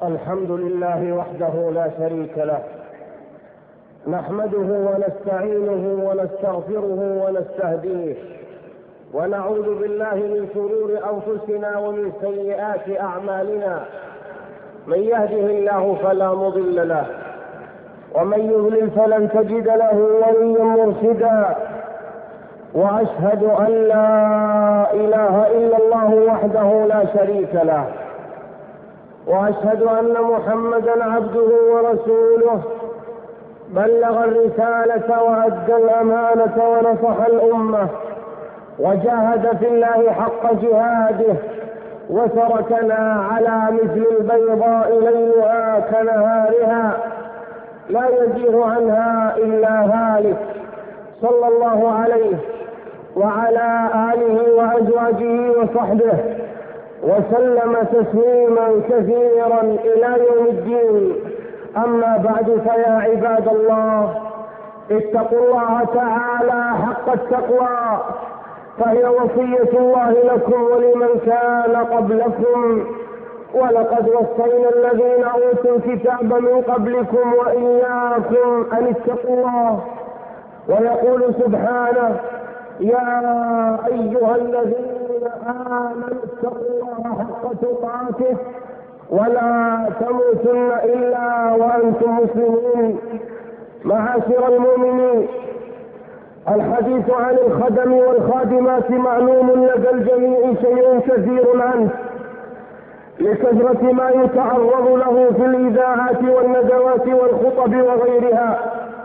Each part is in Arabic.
الحمد لله وحده لا شريك له، نحمده ونستعينه ونستغفره ونستهديه، ونعوذ بالله من شرور أنفسنا ومن سيئات أعمالنا. من يهده الله فلا مضل له، ومن يضلل فلن تجد له وليا مرشدا. وأشهد أن لا إله إلا الله وحده لا شريك له، وأشهد أن محمدا عبده ورسوله، بلغ الرسالة وأدى الأمانة ونصح الأمة، وجاهد في الله حق جهاده، وتركنا على مثل البيضاء ليلها كنهارها لا يزيغ عنها إلا هالك، صلى الله عليه وعلى آله وأزواجه وصحبه وسلم تسليما كثيرا إلى يوم الدين. أما بعد، فيا عباد الله، اتقوا الله تعالى حق التقوى، فهي وصية الله لكم ولمن كان قبلكم. ولقد وصينا الذين أوتوا الكتاب من قبلكم وإياكم أن اتقوا الله. ويقول سبحانه: يا أيها الذين آمنوا اتقوا الله حق تقاته ولا تموتن إلا وأنتم مسلمون. معاشر المؤمنين، الحديث عن الخدم والخادمات معلوم لدى الجميع شيء كثير عنه، لكثرة ما يتعرض له في الإذاعات والندوات والخطب وغيرها.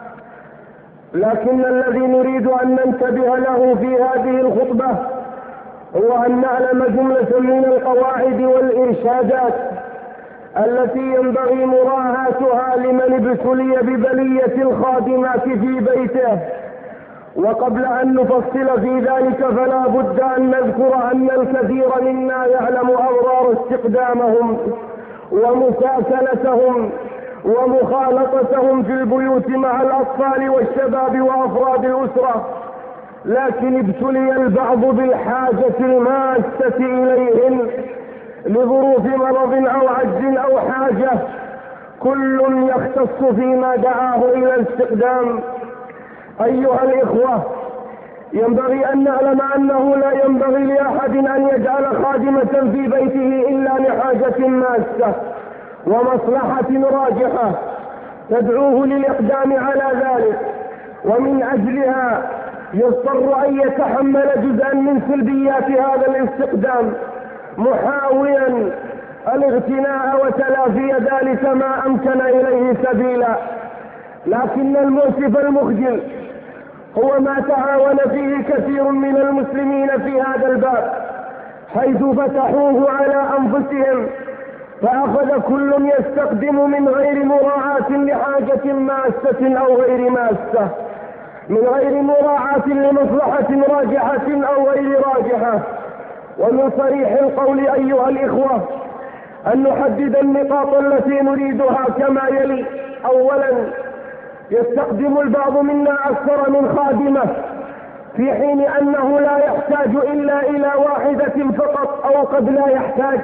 لكن الذي نريد أن ننتبه له في هذه الخطبة هو أن نعلم جملة من القواعد والإرشادات التي ينبغي مراعاتها لمن ابتلي ببلية الخادمات في بيته. وقبل أن نفصل في ذلك، فلا بد أن نذكر أن الكثير منا يعلم أضرار استخدامهم ومساكنتهم ومخالطتهم في البيوت مع الأطفال والشباب وأفراد الأسرة، لكن ابتلي البعض بالحاجة الماسة إليهم لظروف مرض أو عجز أو حاجة، كل يختص فيما دعاه إلى الاستخدام. أيها الإخوة، ينبغي أن نعلم أنه لا ينبغي لأحد أن يجعل خادمة في بيته إلا لحاجة ماسة ومصلحة راجحة تدعوه للإقدام على ذلك، ومن أجلها يضطر أن يتحمل جزءا من سلبيات هذا الاستخدام، محاولا الاغتناء وتلافي ذلك ما أمكن إليه سبيلا. لكن المؤسف المخجل هو ما تعاون فيه كثير من المسلمين في هذا الباب، حيث فتحوه على أنفسهم، فأخذ كل يستخدم من غير مراعاة لحاجة ماسة أو غير ماسة، من غير مراعاة لمصلحة راجحة أو غير راجحة. ومن صريح القول أيها الإخوة أن نحدد النقاط التي نريدها كما يلي. أولا، يستخدم البعض منا أكثر من خادمة، في حين أنه لا يحتاج إلا إلى واحدة فقط أو قد لا يحتاج،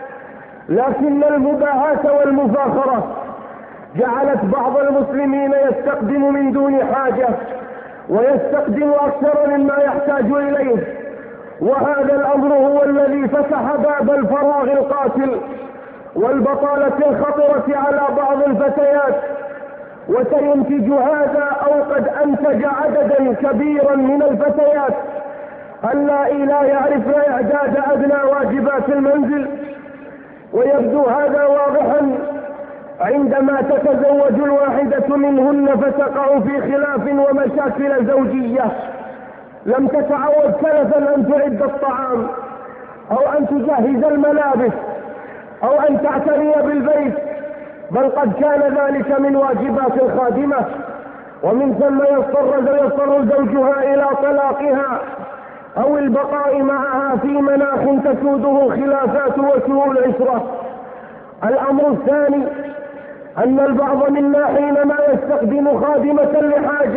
لكن المباهاة والمفاخرة جعلت بعض المسلمين يستخدم من دون حاجة ويستخدم أكثر مما يحتاج إليه، وهذا الأمر هو الذي فتح باب الفراغ القاتل والبطالة الخطرة على بعض الفتيات. وسينتج هذا أو قد أنتج عددا كبيرا من الفتيات اللائي لا يعرفن إعداد أدنى واجبات المنزل. ويبدو هذا واضحا عندما تتزوج الواحدة منهن فتقع في خلاف ومشاكل زوجية، لم تتعود سلفا أن تعد الطعام أو أن تجهز الملابس أو أن تعتني بالبيت، بل قد كان ذلك من واجبات الخادمة، ومن ثم يضطر زوجها إلى طلاقها أو البقاء معها في مناخ تسوده خلافات وسوء العشرة. الأمر الثاني أن البعض منا حينما يستخدم خادمة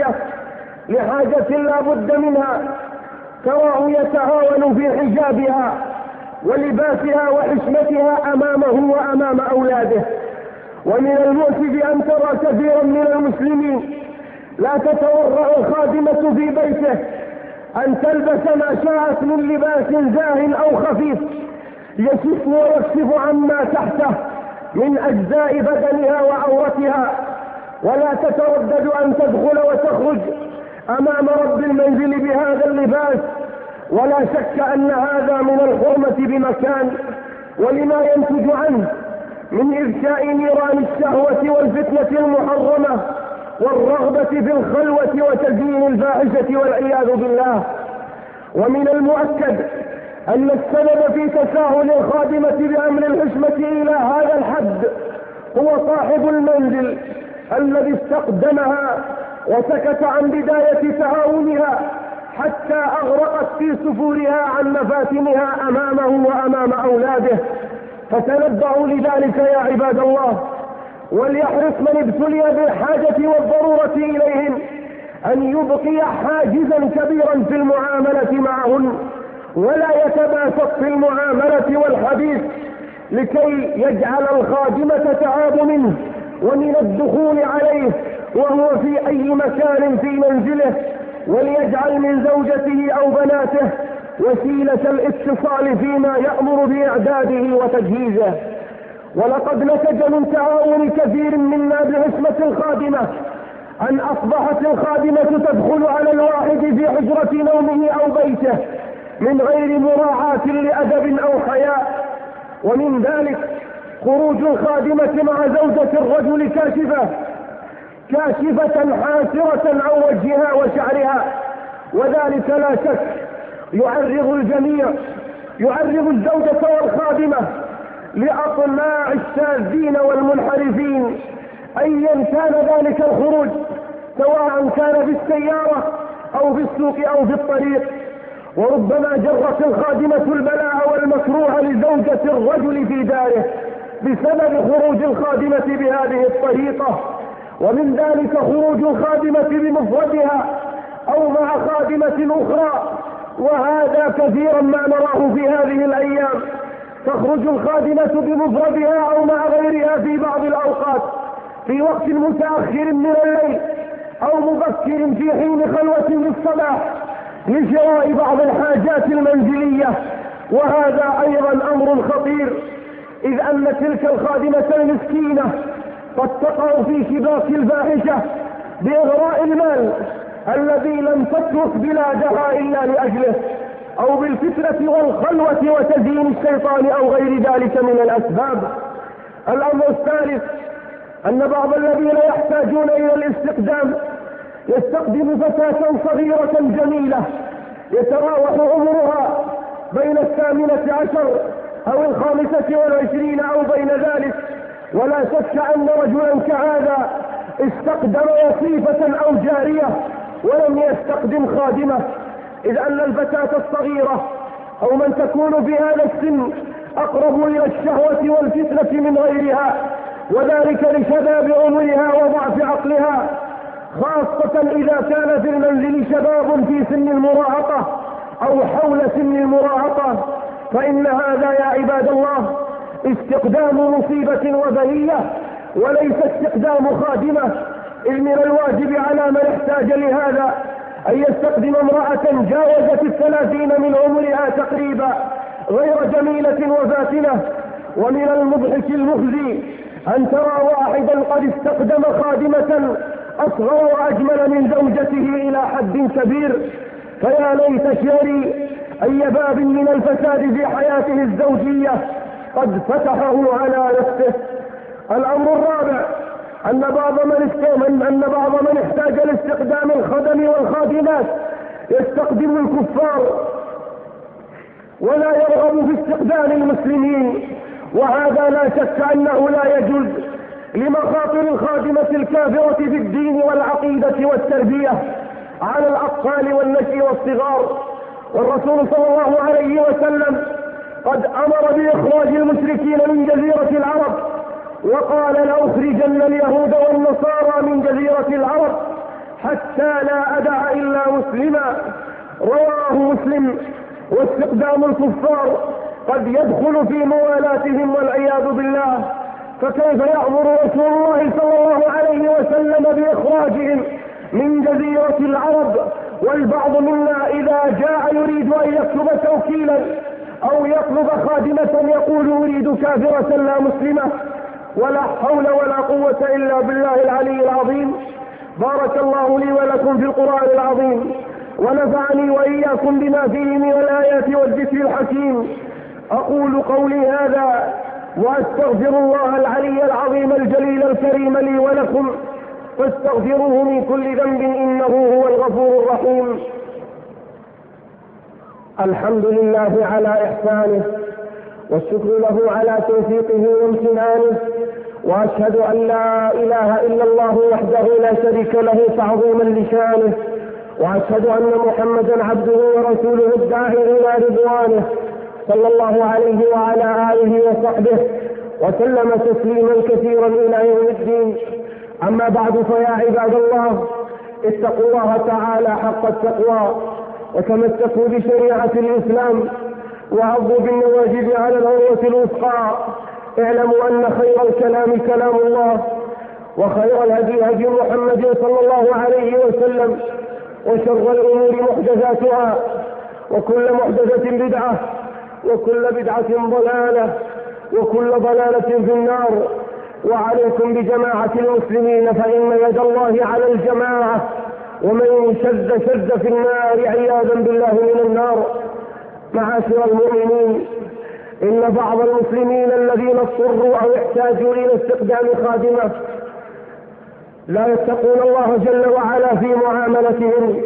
لحاجة لا بد منها، تراه يتهاون في حجابها ولباسها وحشمتها أمامه وأمام أولاده، ومن المؤسف أن ترى كثيرا من المسلمين لا تتورع الخادمة في بيته أن تلبس ما شاءت من لباس زاه أو خفيف يشف ويكشف عما تحته من أجزاء بدنها وعورتها، ولا تتردد أن تدخل وتخرج أمام رب المنزل بهذا اللباس، ولا شك أن هذا من الحرمة بمكان، ولما ينتج عنه من إذكاء نيران الشهوة والفتنة المحرمة والرغبة في الخلوة وتزيين الفاحشة والعياذ بالله. ومن المؤكد أن السبب في تساهل الخادمة بأمر الحشمة إلى هذا الحد هو صاحب المنزل الذي استقدمها وسكت عن بداية تعاونها حتى أغرقت في سفورها عن مفاتنها أمامه وأمام أولاده. فتنبهوا لذلك يا عباد الله، وليحرص من ابتلي بالحاجة والضرورة إليهم أن يبقي حاجزا كبيرا في المعاملة معهن، ولا يتباسط في المعاملة والحديث لكي يجعل الخادمة تعاب منه ومن الدخول عليه وهو في أي مكان في منزله، وليجعل من زوجته أو بناته وسيلة الاتصال فيما يأمر بإعداده وتجهيزه. ولقد نتج من تعاون كثير منا بحشمة الخادمة أن أصبحت الخادمة تدخل على الواحد في حجرة نومه أو بيته من غير مراعاة لأدب أو حياء. ومن ذلك خروج الخادمة مع زوجة الرجل كاشفة حاسرة عن وجهها وشعرها، وذلك لا شك يعرض الجميع، يعرض الزوجة والخادمة لأطماع الشاذين والمنحرفين أيا كان ذلك الخروج، سواء كان في السيارة أو في السوق أو في الطريق. وربما جرت الخادمة البلاء والمكروه لزوجة الرجل في داره بسبب خروج الخادمة بهذه الطريقة. ومن ذلك خروج الخادمة بمفردها أو مع خادمة أخرى، وهذا كثيرا ما نراه في هذه الأيام. تخرج الخادمة بمفردها أو مع غيرها في بعض الأوقات في وقت متأخر من الليل أو مبكر في حين خلوة بالصباح لشراء بعض الحاجات المنزلية، وهذا أيضا أمر خطير، إذ أن تلك الخادمة المسكينة قد تقع في شباك الفاحشة بإغراء المال الذي لم تترك بلادها إلا لأجله، أو بالفتنة والخلوة وتزيين الشيطان أو غير ذلك من الأسباب. الأمر الثالث أن بعض الذين يحتاجون إلى الاستقدام يستقدم فتاة صغيرة جميلة يتراوح عمرها بين 18 أو 25 أو بين ذلك، ولا شك أن رجلا كهذا استقدم وصيفة أو جارية ولم يستقدم خادمة، إذ أن الفتاة الصغيرة أو من تكون في هذا السن أقرب إلى الشهوة والفتنة من غيرها، وذلك لشباب عمرها وضعف عقلها، خاصة إذا كان في المنزل شباب في سن المراهقة أو حول سن المراهقة، فإن هذا يا عباد الله استقدام مصيبة وبلية وليس استقدام خادمة. إذ من الواجب على من احتاج لهذا أن يستقدم امرأة جاوزت 30 من عمرها تقريبا غير جميلة وفاتنة. ومن المضحك المخزي أن ترى واحدا قد استقدم خادمة أصغر وأجمل من زوجته إلى حد كبير، فيا ليت شعري أي باب من الفساد في حياته الزوجية قد فتحه على نفسه. الأمر الرابع أن بعض من احتاج لاستقدام الخدم والخادمات يستقدم الكفار ولا يرغب في استقدام المسلمين، وهذا لا شك أنه لا يجوز لمخاطر الخادمة الكافرة في الدين والعقيدة والتربية على الأطفال والنشء والصغار. والرسول صلى الله عليه وسلم قد أمر بإخراج المشركين من جزيرة العرب، وقال لأخرجن اليهود والنصارى من جزيرة العرب حتى لا أدع إلا مسلما، رواه مسلم. واستقدام الكفار قد يدخل في موالاتهم والعياذ بالله، فكيف يأمر رسول الله صلى الله عليه وسلم بإخراجهم من جزيرة العرب؟ والبعض منا إذا جاء يريد أن يكتب توكيلا أو يطلب خادمة يقول أريد كافرة لا مسلمة. ولا حول ولا قوة إلا بالله العلي العظيم. بارك الله لي ولكم في القرآن العظيم، ونفعني وإياكم بما فيه من الآيات والذكر الحكيم. أقول قولي هذا وأستغفر الله العلي العظيم الجليل الكريم لي ولكم، فاستغفروه من كل ذنب إنه هو الغفور الرحيم. الحمد لله على إحسانه، والشكر له على توفيقه وامتنانه، وأشهد أن لا إله إلا الله وحده لا شريك له تعظيما لشانه، وأشهد أن محمدا عبده ورسوله الداعي إلى رضوانه صلى الله عليه وعلى آله وصحبه وسلم تسليما كثيرا إلى يوم الدين. أما بعد، فيا عباد الله، اتقوا الله تعالى حق التقوى، وتمسكوا بشريعة الإسلام، وعضوا بالنواجذ على العروة الوثقى. اعلموا أن خير الكلام كلام الله، وخير الهدي هدي محمد صلى الله عليه وسلم، وشر الأمور محدثاتها، وكل محدثة بدعة، وكل بدعة ضلالة، وكل ضلالة في النار. وعليكم بجماعة المسلمين، فإن يد الله على الجماعة، ومن شد في النار عياذا بالله من النار. معاشر المؤمنين، إن بعض المسلمين الذين اضطروا أو احتاجوا إلى استخدام خادمة لا يتقون الله جل وعلا في معاملتهم،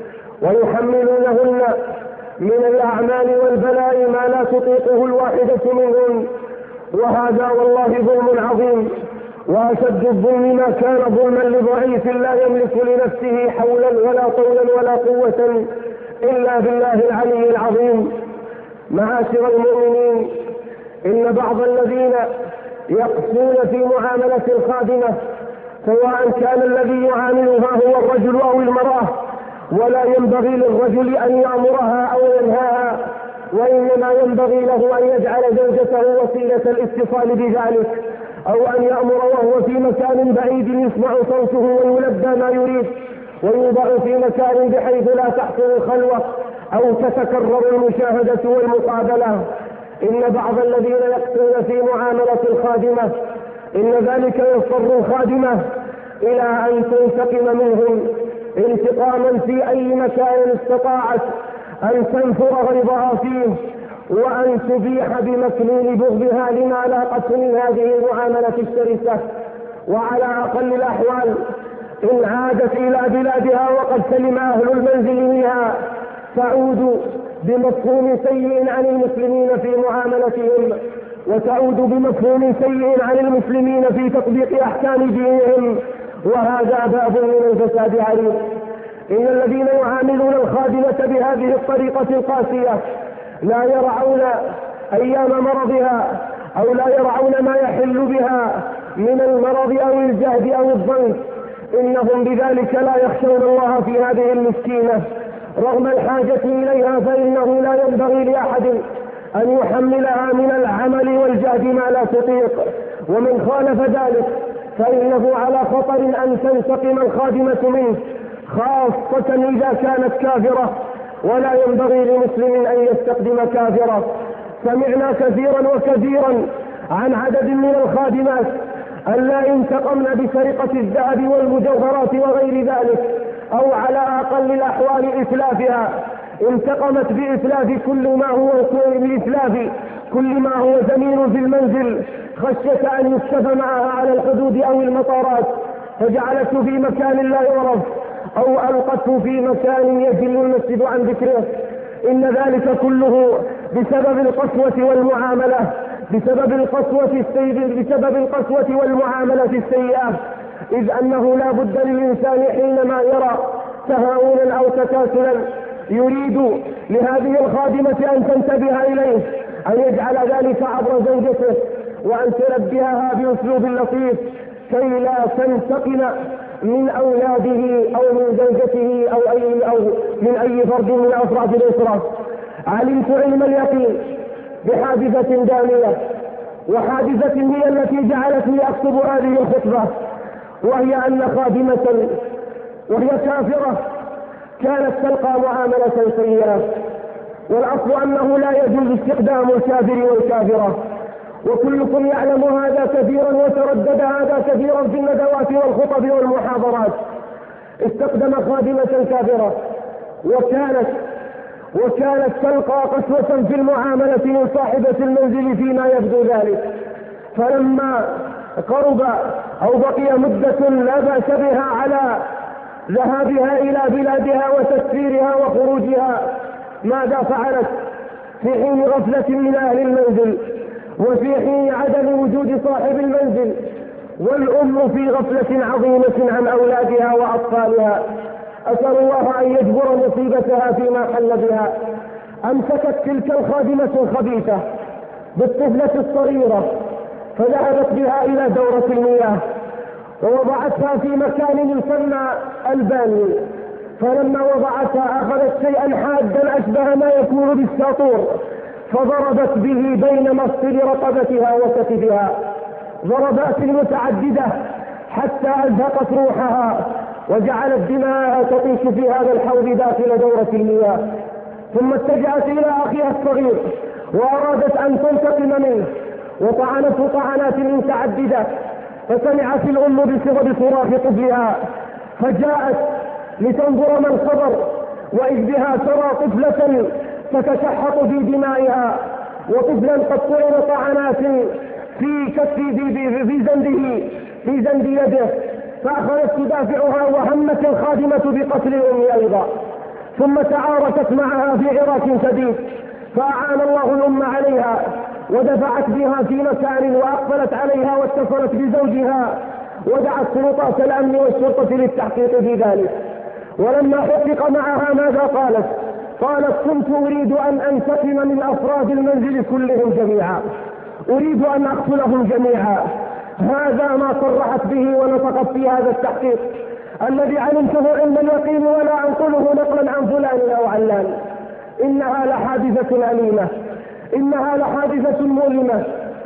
ويحملونهن من الأعمال والبلاء ما لا تطيقه الواحدة منهن، وهذا والله ظلم عظيم. وأشد الظلم ما كان ظلما لضعيف لا يملك لنفسه حولا ولا طولا ولا قوة إلا بالله العلي العظيم. معاشر المؤمنين، إن بعض الذين يقصون في معاملة الخادمة، سواء كان الذي يعاملها هو الرجل أو المرأة، ولا ينبغي للرجل أن يأمرها أو ينهاها، وإنما ينبغي له أن يجعل زوجته وسيلة الاتصال بذلك، أو أن يأمر وهو في مكان بعيد يسمع صوته ويلبى ما يريد، ويوضع في مكان بحيث لا تحصل الخلوة أو تتكرر المشاهدة والمقابلة. إن بعض الذين يقصون في معاملة الخادمة، إن ذلك يضطر الخادمة إلى أن تنتقم منهم انتقاما في أي مكان استطاعت أن تنفر غيظها فيه، وأن تبيح بمكنون بغضها لما لاقت من هذه المعاملة الشرسة. وعلى أقل الأحوال إن عادت إلى بلادها وقد سلم أهل المنزل منها، تعود بمفهوم سيء عن المسلمين في معاملتهم، وتعود بمفهوم سيء عن المسلمين في تطبيق أحكام دينهم، وهذا باب من الفساد عريض. إن الذين يعاملون الخادمة بهذه الطريقة القاسية لا يرعون أيام مرضها، أو لا يرعون ما يحل بها من المرض أو الجهد أو الضنك. إنهم بذلك لا يخشون الله في هذه المسكينة رغم الحاجة إليها، فإنه لا ينبغي لأحد أن يحملها من العمل والجهد ما لا تطيق. ومن خالف ذلك فإنه على خطر أن تنتقم الخادمة منه، خاصة إذا كانت كافرة، ولا ينبغي لمسلم أن يستخدم كافرة. سمعنا كثيرا عن عدد من الخادمات ألا انتقمن بسرقة الذهب والمجوهرات وغير ذلك، أو على أقل الأحوال إتلافها. انتقمت بإتلاف كل ما هو زمين في المنزل، خشية أن يكشف معها على الحدود أو المطارات، فجعلته في مكان لا يعرف، أو ألقته في مكان يجل المسجد عن ذكره. إن ذلك كله بسبب القسوة والمعاملة، بسبب القسوة والمعاملة السيئة. إذ أنه لا بد للإنسان حينما يرى تهاونا أو تكاسلا يريد لهذه الخادمة أن تنتبه إليه، أن يجعل ذلك عبر زوجته، وأن تنبهها بأسلوب لطيف كي لا تنتقم من أولاده أو من زوجته أو من أي فرد من أفراد الأسرة. علمت علم اليقين بحادثة دامية وحادثة هي التي جعلتني أكتب هذه الخطبة، وهي أن خادمة وهي كافرة كانت تلقى معاملة سيئة، والأصل أنه لا يجوز استخدام الكافر والكافرة، وكلكم يعلم هذا كثيرا وتردد هذا كثيرا في الندوات والخطب والمحاضرات. استخدم خادمة كافرة وكانت تلقى قسوة في المعاملة من صاحبة المنزل فيما يبدو ذلك، فلما قرب أو بقي مدة لا بأس بها على ذهابها إلى بلادها وتسفيرها وخروجها، ماذا فعلت؟ في حين غفلة من أهل المنزل، وفي حين عدم وجود صاحب المنزل، والأم في غفلة عظيمة عن أولادها وأطفالها، أسأل الله أن يجبر مصيبتها فيما حل بها. أمسكت تلك الخادمة الخبيثة بالطفلة الصغيرة فذهبت بها إلى دورة المياه ووضعتها في مكان يسمى الباني، فلما وضعتها أخذت شيئا حادا أشبه ما يكون بالساطور فضربت به بين مفصل رقبتها وكتفها ضربات متعددة حتى أزهقت روحها وجعلت دماءها تطيش في هذا الحوض داخل دورة المياه، ثم اتجهت إلى أخيها الصغير وأرادت أن تنتقم منه وطعنته طعنات متعددة، فسمعت الأم بصراخ طفلها فجاءت لتنظر ما الخبر، وإذ بها ترى طفلة تتشحط في دمائها وطفلا قد طعن طعنات في في زند يده، فأخذت تدافعها وهمت الخادمة بقتل الأم أيضا، ثم تعاركت معها في عراك شديد، فأعان الله الأم عليها ودفعت بها في مكان وأقبلت عليها واتصلت بزوجها ودعت سلطات الأمن والشرطة للتحقيق في ذلك. ولما حقق معها ماذا قالت؟ كنت أريد أن أنتقم من أفراد المنزل كلهم جميعا، أريد أن أقتلهم جميعا. هذا ما صرحت به ونطقت في هذا التحقيق الذي علمته علم اليقين ولا أنقله نقلا عن فلان أو علان. إنها لحادثة أليمة، إنها لحادثة مؤلمة،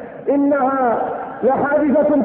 إنها لحادثة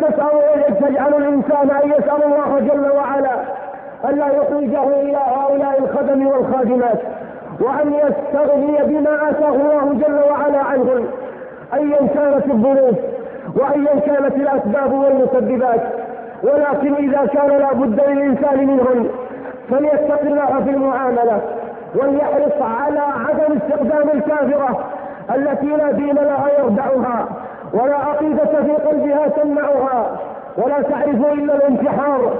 تجعل الإنسان أن يسأل الله جل وعلا ألا يخرجه إلى هؤلاء الخدم والخادمات، وأن يستغني بما آتاه الله جل وعلا عنهم أيا كانت الظروف وأيا كانت الأسباب والمسببات. ولكن إذا كان لا بد للإنسان منهم فليتق الله في المعاملة وليحرص على عدم استخدام الكافرة التي لا دين لها يردعها ولا عقيدة في قلبها تمنعها ولا تعرف إلا الانتحار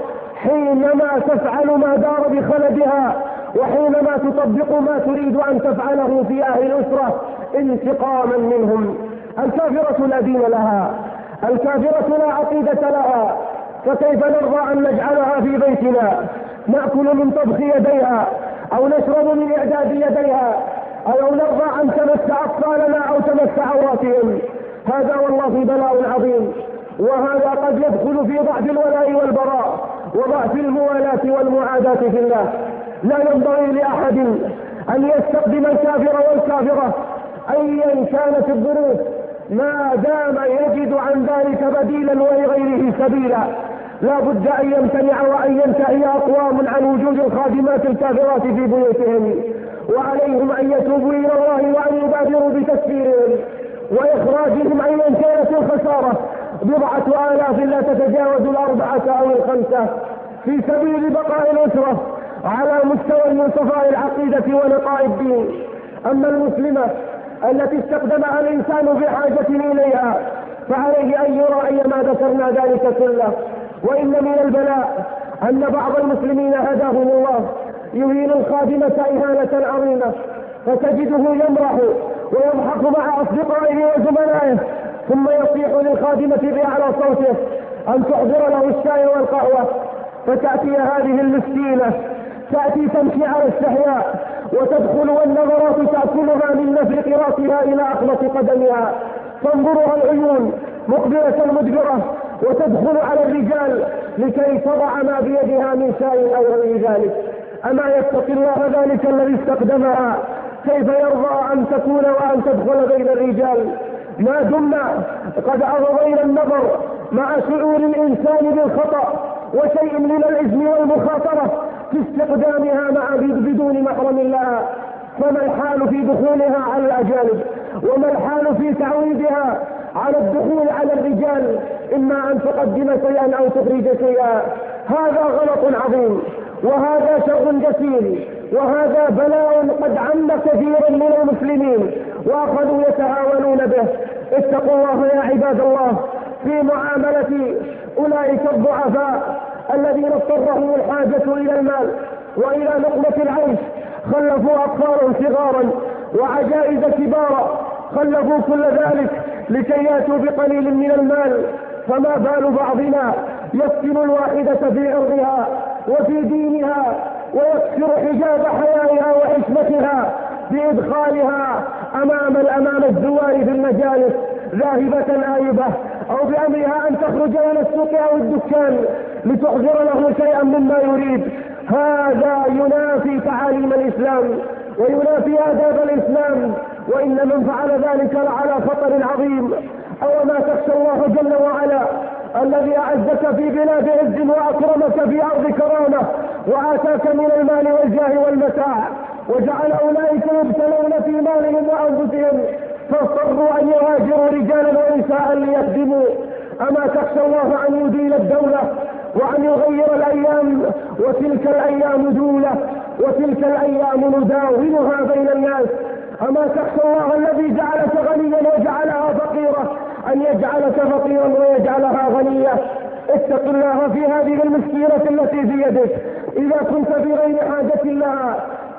حينما تفعل ما دار بخلدها وحينما تطبق ما تريد أن تفعله في أهل الأسرة انتقاما منهم. الكافرة لا دين لها، الكافرة لا عقيدة لها، فكيف نرضى أن نجعلها في بيتنا نأكل من طبخ يديها أو نشرب من إعداد يديها أو نرضى أن تمس أطفالنا أو تمس عوراتهم؟ هذا والله بلاء عظيم، وهذا قد يدخل في ضعف الولاء والبراء وضعف الموالاة والمعاداة في الله. لا ينبغي لأحد أن يستخدم الكافر والكافرة أيا كانت الظروف ما دام يجد عن ذلك بديلا ولغيره سبيلا. لا بد أن يمتنع وأن ينتهي أقوام عن وجود الخادمات الكافرات في بيوتهم، وعليهم أن يتوبوا إلى الله وأن يبادروا بتكفيرهم وإخراجهم أيا كانت الخسارة 4,000 لا تتجاوز 4 أو 5 في سبيل بقاء الأسرة على مستوى من صفاء العقيدة ونقاء الدين. أما المسلمة التي استخدمها الإنسان بحاجة إليها فعليه أن يراعي ما ذكرنا ذلك كله. وإن من البلاء أن بعض المسلمين هداهم الله يهين الخادمة إهانة عظيمة، فتجده يمرح ويضحك مع أصدقائه وزملائه ثم يصيح للخادمة بأعلى صوته أن تحضر له الشاي والقهوة، فتأتي هذه المسكينة تأتي تمشي على استحياء وتدخل والنظرات تأكلها من نفر راسها إلى أخلص قدمها، تنظرها العيون مقبلة مدبرة وتدخل على الرجال لكي تضع ما بيدها من شاي أو غير ذلك. أما يتقي الله ذلك الذي استخدمها؟ كيف يرضى أن تكون وأن تدخل بين الرجال ما دمنا قد أغضينا النظر مع شعور الإنسان بالخطأ وشيء من الإثم والمخاطرة في استخدامها بدون محرم لها، فما الحال في دخولها على الأجانب؟ وما الحال في تعويدها على الدخول على الرجال، إما أن تقدم شيئا أو تخرج شيئا؟ هذا غلط عظيم، وهذا شر جسيم، وهذا بلاء قد عم كثيرا من المسلمين وأخذوا يتهاونون به. اتقوا الله يا عباد الله في معاملة أولئك الضعفاء الذين اضطرهم الحاجة إلى المال وإلى لقمة العيش، خلفوا أطفالا صغارا وعجائز كبارا، خلفوا كل ذلك لكي يأتوا بقليل من المال. فما بال بعضنا يفتن الواحدة في عرضها وفي دينها ويكسر حجاب حيائها وحشمتها بإدخالها أمام الزوار في المجالس ذاهبة آيبة، أو بأمرها أن تخرج إلى السوق أو الدكان لتحضر له شيئا مما يريد. هذا ينافي تعاليم الإسلام وينافي آداب الإسلام، وإن من فعل ذلك لعلى خطر عظيم. أو ما تخشى الله جل وعلا الذي أعزك في بلاد عز وأكرمك في أرض كرامة وآتاك من المال والجاه والمتاع، وجعل أولئك يبتلون في مالهم وأنفسهم فاضطروا أن يهاجروا رجالا ونساء ليخدموا. أما تخشى الله أن يديل الدولة وأن يغير الأيام، وتلك الأيام دولة وتلك الأيام نداولها بين الناس. أما تخشى الله الذي جعلك غنيا وجعلها فقيرة أن يجعلك فقيرا ويجعلها غنية؟ اتق الله في هذه المسكينة التي في يدك إذا كنت في غير حاجة لها،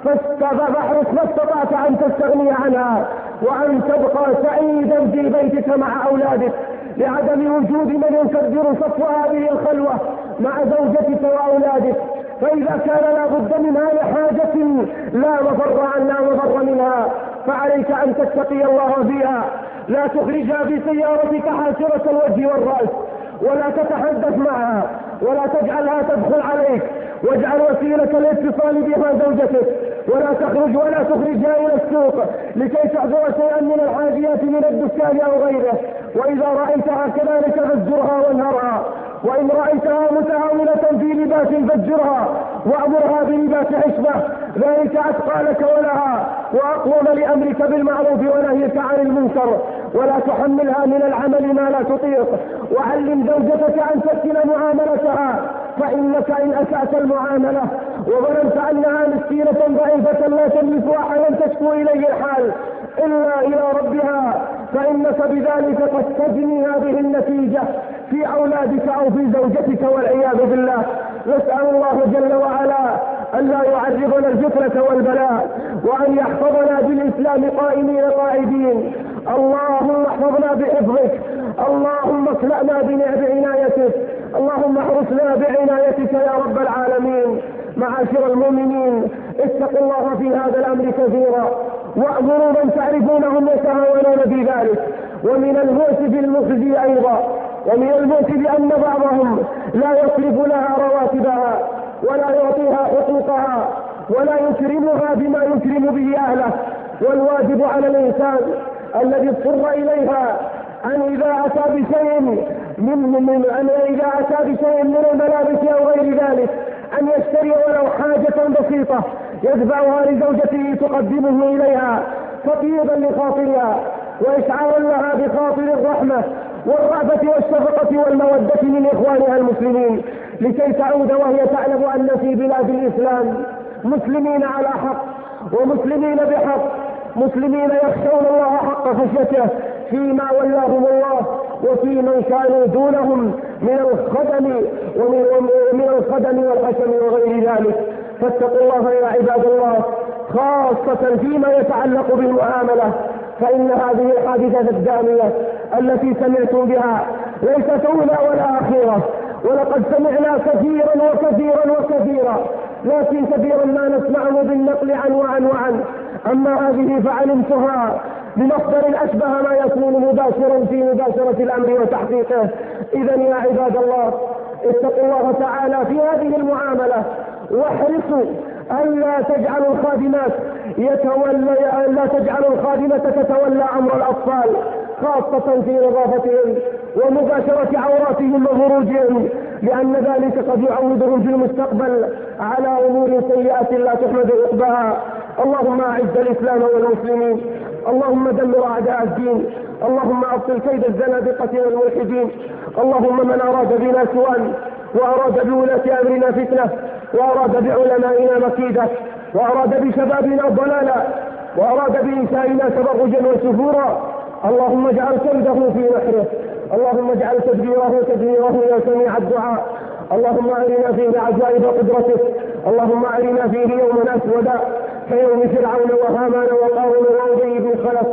فاحرص ما استطعت أن تستغني عنها وأن تبقى سعيدا في بيتك مع أولادك، لعدم وجود من يكدر صفو هذه الخلوة مع زوجتك وأولادك. فإذا كان لا بد منها لحاجة لا مفر منها، فعليك أن تتقي الله فيها. لا تخرجها في سيارتك حاسرة الوجه والرأس، ولا تتحدث معها، ولا تجعلها تدخل عليك، واجعل وسيلة الاتصال بها زوجتك، ولا تخرجها إلى السوق لكي تحضر شيئا من الحاجيات من الدكان أو غيره. وإذا رأيتها كذلك فزرها وانهرها، وإن رأيتها متهاونة في لباس فزرها وأمرها بلباس حشمة، ذلك أتقى لك ولها وأقوم لأمرك بالمعروف ونهيك عن المنكر. ولا تحملها من العمل ما لا تطيق، وعلم زوجتك أن تحسن معاملتها، فإنك إن أسأت المعاملة وظننت أنها مسكينة ضعيفة لا تملك أحدا تشكو إليه الحال إلا إلى ربها، فإنك بذلك قد تجني هذه النتيجة في أولادك أو في زوجتك والعياذ بالله. نسأل الله جل وعلا أن لا يعرضنا الفتنة والبلاء، وأن يحفظنا بالإسلام قائمين قاعدين. اللهم احفظنا بحفظك، اللهم اكلأنا بعنايتك، اللهم احرسنا بعنايتك يا رب العالمين. معاشر المؤمنين، اتقوا الله في هذا الأمر كثيرا، وأمروا من تعرفونهم يتهاونون في ذلك. ومن المؤسف المخزي أيضا، ومن المؤسف أن بعضهم لا يصرف لها رواتبها ولا يعطيها حقوقها ولا يكرمها بما يكرم به أهله. والواجب على الإنسان الذي اضطر إليها أن إذا أتى بشيء من الملابس أو غير ذلك أن يشتري ولو حاجة بسيطة يدفعها لزوجته تقدمه إليها تطيبا لخاطرها وإشعارا لها بخاطر الرحمة والرأفة والشفقة والمودة من إخوانها المسلمين، لكي تعود وهي تعلم أن في بلاد الإسلام مسلمين على حق ومسلمين بحق، مسلمين يخشون الله حق خشيته فيما ولاهم الله وفي من كانوا دونهم من الخدم والحشم وغير ذلك. فاتقوا الله يا عباد الله، خاصة فيما يتعلق بالمعاملة، فإن هذه الحادثة الدامية التي سمعتم بها ليست أولى ولا أخيرة، ولقد سمعنا كثيرا لكن كثيرا ما نسمعه بالنقل عن. أما هذه فعلمتها بمصدر أشبه ما يكون مباشرا في مباشرة الأمر وتحقيقه. إذن يا عباد الله، اتقوا الله تعالى في هذه المعاملة، واحرصوا ألا تجعلوا الخادمة تتولى أمر الأطفال خاصة في نظافتهم ومباشرة عوراتهم وفروجهم، لأن ذلك قد يعودهم في المستقبل على أمور سيئة لا تحمد عقباها. اللهم أعز الإسلام والمسلمين، اللهم دمر أعداء الدين، اللهم أبطل كيد الزنادقة والملحدين. اللهم من أراد بنا سوءا وأراد بولاة أمرنا فتنة وأراد بعلمائنا مكيدة وأراد بشبابنا ضلالا وأراد بإنشائنا تبرجا وسفورا، اللهم اجعل كيده في نحره، اللهم اجعل تدبيره يا سميع الدعاء. اللهم أرنا فيه عجائب قدرتك، اللهم أرنا فيه يوما أسودا كيوم فرعون وهامان وقارون وأبي بن خلف.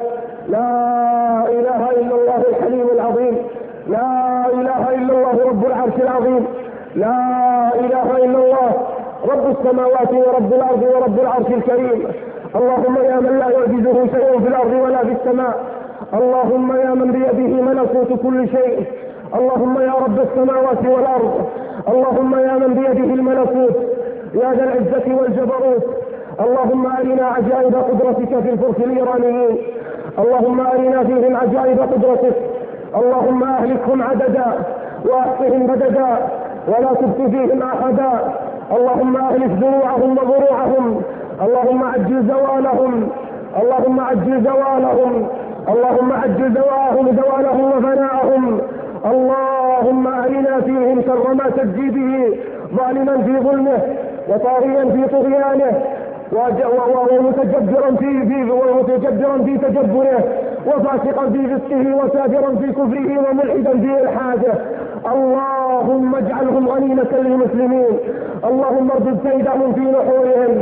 لا إله إلا الله الحليم العظيم، لا إله إلا الله رب العرش العظيم، لا إله إلا الله رب السماوات ورب الأرض ورب العرش الكريم. اللهم يا من لا يعجزه شيء في الأرض ولا في السماء، اللهم يا من بيده ملكوت كل شيء، اللهم يا رب السماوات والأرض، اللهم يا من بيده الملكوت يا ذا العزة والجبروت، اللهم أرنا عجائب قدرتك في الفرس الإيرانيين، اللهم أرنا فيهم عجائب قدرتك، اللهم أهلكهم عددا وأحصهم بددا ولا تبق فيهم أحدا، اللهم أهلك ذروعهم وضروعهم، اللهم عجل زوالهم، اللهم عجل زوالهم، اللهم عجل زوالهم وفناءهم. اللهم أرنا فيهم شر ما تجزي به ظالما في ظلمه وطاغيا في طغيانه ومتجبرا في تجبره وفاسقا في فسقه وكافرا في كفره وملحدا في الحاده. اللهم اجعلهم غنيمة للمسلمين، اللهم اردد كيدهم في نحورهم،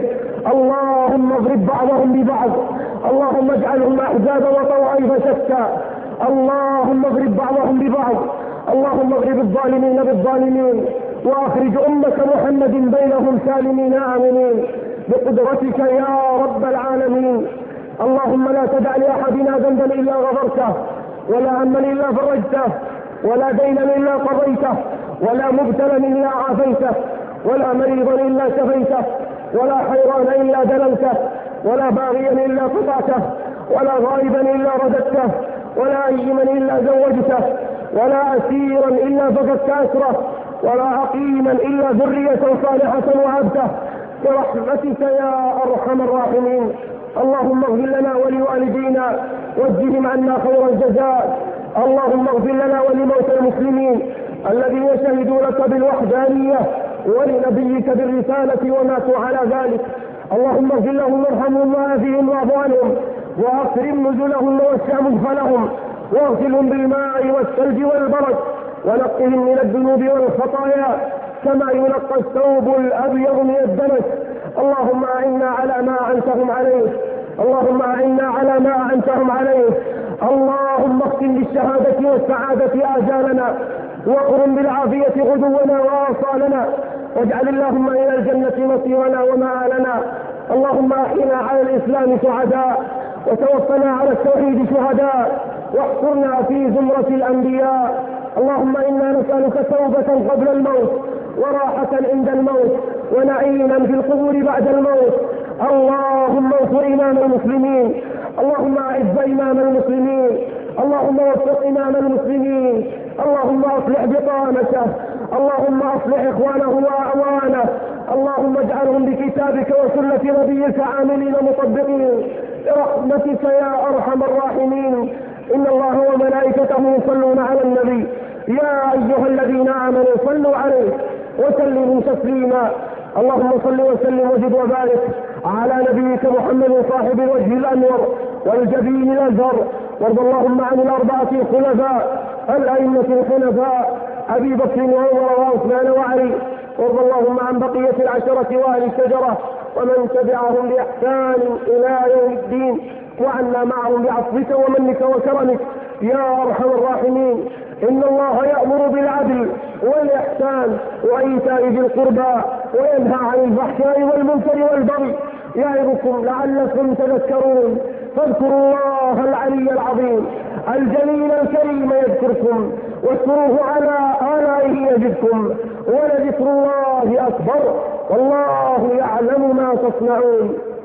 اللهم اضرب بعضهم ببعض، اللهم اجعلهم احزابا وطوائف شتى، اللهم اضرب بعضهم ببعض، اللهم اضرب الظالمين بالظالمين واخرج امة محمد بينهم سالمين امنين بقدرتك يا رب العالمين. اللهم لا تدع لاحدنا ذنبا الا غفرته، ولا هما الا فرجته، ولا دينا الا قضيته، ولا مبتلا الا عافيته، ولا مريضا الا شفيته، ولا حيران الا دللته، ولا باغيا الا قطعته، ولا غائبا الا رددته، ولا ايما الا زوجته، ولا اسيرا الا فقدت اسره، ولا عقيما الا ذرية صالحة وعبده برحمتك يا ارحم الراحمين. اللهم اغفر لنا ولوالدينا واجزهم عنا خير الجزاء. اللهم اغفر لنا ولموتى المسلمين الذين شهدوا لك بالوحدانية ولنبيك بالرسالة وماتوا على ذلك. اللهم اغفر لهم وارحمهم وعافهم واعف عنهم واكرم نزلهم ووسع مدخلهم واغسلهم بالماء والثلج والبرد ونقهم من الذنوب والخطايا كما ينقى الثوب الابيض من الدنس. اللهم اعنا على ما اعنتهم عليه، اللهم اعنا على ما اعنتهم عليه. اللهم اختم بالشهادة والسعادة آجالنا واقرم بالعافية غدونا وآصالنا، واجعل اللهم إلى الجنة مصيرنا ومآلنا. اللهم أحينا على الإسلام سعداء وتوفنا على التوحيد شهداء واحشرنا في زمرة الأنبياء. اللهم إنا نسألك توبة قبل الموت وراحة عند الموت ونعيما في القبور بعد الموت. اللهم انصر إمام المسلمين، اللهم أعز إمام المسلمين، اللهم وفق إمام المسلمين، اللهم أصلح بطانته، اللهم أصلح إخوانه وأعوانه، اللهم اجعلهم بكتابك وسنة نبيك عاملين مطبقين برحمتك يا أرحم الراحمين. إن الله وملائكته يصلون على النبي يا أيها الذين آمنوا صلوا عليه وسلموا تسليما. اللهم صل وسلم وزد وبارك على نبيك محمد صاحب الوجه الأنور والجبين الأزهر، وارض اللهم عن الأربعة الخلفاء الأئمة الحنفاء أبي بكر وعمر وعثمان وعلي، وارض اللهم عن بقية العشرة وأهل الشجرة ومن تبعهم بإحسان إلى يوم الدين، وعنا معهم بعفوك ومنك وكرمك يا أرحم الراحمين. إن الله يأمر بالعدل والإحسان وإيتاء ذي القربى وينهى عن الفحشاء والمنكر والبغي يعظكم لعلكم تذكرون. فاذكروا الله العلي العظيم الجليل الكريم يذكركم، واشكروه على آلائه يزدكم، ولذكر الله أكبر والله يعلم ما تصنعون.